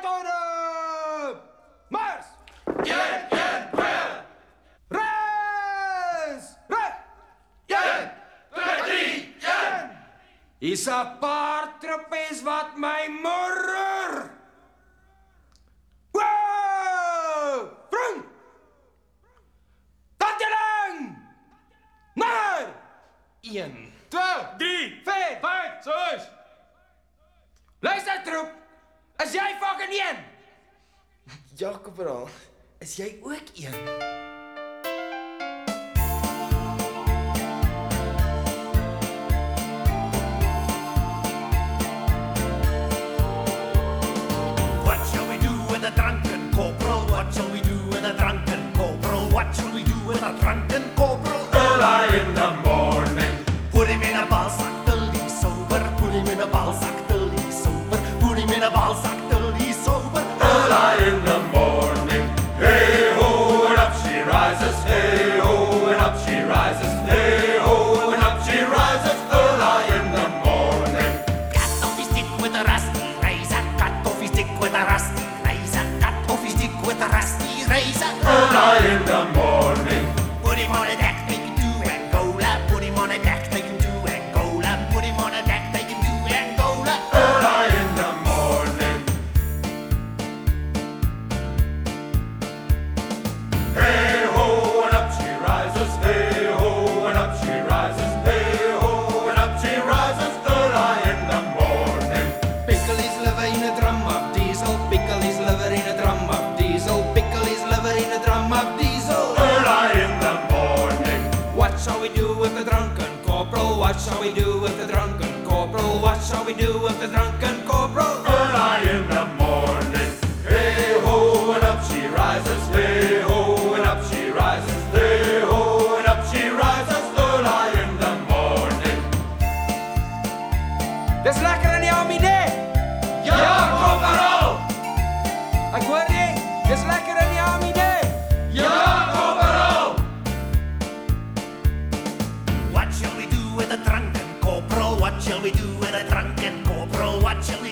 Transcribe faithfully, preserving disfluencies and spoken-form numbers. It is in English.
orde! Mars! Jen, jen, twee! Reis! Reg! Jen, twee, drie, jen! Is 'n paar trappies wat my morrer. Wow! Vrong! Tatjeling! Maar! een, twee, Drie, vier, vijf, zes! luister troep! Is jy fucking een? Ja, kapraal. Is jy ook een? What shall we do with a drunken corporal? What shall we do with a drunken corporal? What shall we do with a drunken corporal? Early in the morning, Put him in a balzak till he's sober. Put him in a balzak till he's sober. Put him in a balzak till he's sober. early in the morning. Hey ho, and up she rises. Hey ho, and up she rises. Hey ho, and up she rises. Early in the morning. Cut off his stick with a rusty razor. Cut off his stick with a rusty razor. Cut off his stick with a rusty razor. Early in the morning. Put him on a deck, take him to Angola. Put him on a deck, take him to Angola. Put him on a deck, take him to Angola. Early in the morning. Hey ho, and up she rises. Hey ho, and up she rises. Hey ho, and up she rises. Early in the morning. Pickle his liver in a drum of diesel. Pickle his liver in a drum of diesel. Pickle his liver in a drum of diesel. Early in the morning. What shall we do with the drunken corporal? What shall we do with the drunken corporal? What shall we do with the drunken corporal? Early in the morning. Hey ho, and up she rises. Hey ho, and up she rises. Hey ho, and up she rises. Early in the morning. Dis lekker in die Aminé. Ja, kamerad! Ek hoor jy, dis lekker in die Aminé. Ja, kamerad! What shall we do with a drunken corporal? What shall we do with a drunken corporal? What shall